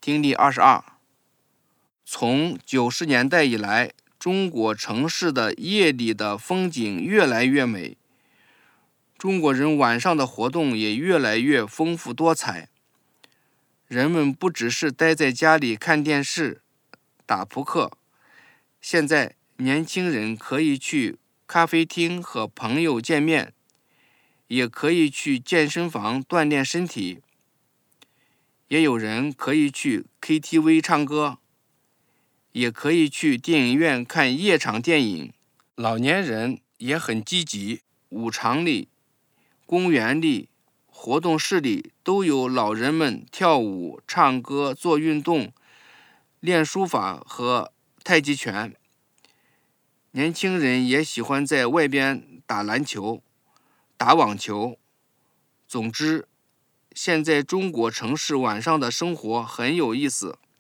听力22。从90年代以来，中国城市的夜里的风景越来越美，中国人晚上的活动也越来越丰富多彩。人们不只是待在家里看电视、打扑克，现在年轻人可以去咖啡厅和朋友见面，也可以去健身房锻炼身体，也有人可以去 KTV 唱歌，也可以去电影院看夜场电影。老年人也很积极，舞场里、公园里、活动室里都有老人们跳舞、唱歌、做运动、练书法和太极拳。年轻人也喜欢在外边打篮球、打网球。总之，现在中国城市晚上的生活很有意思。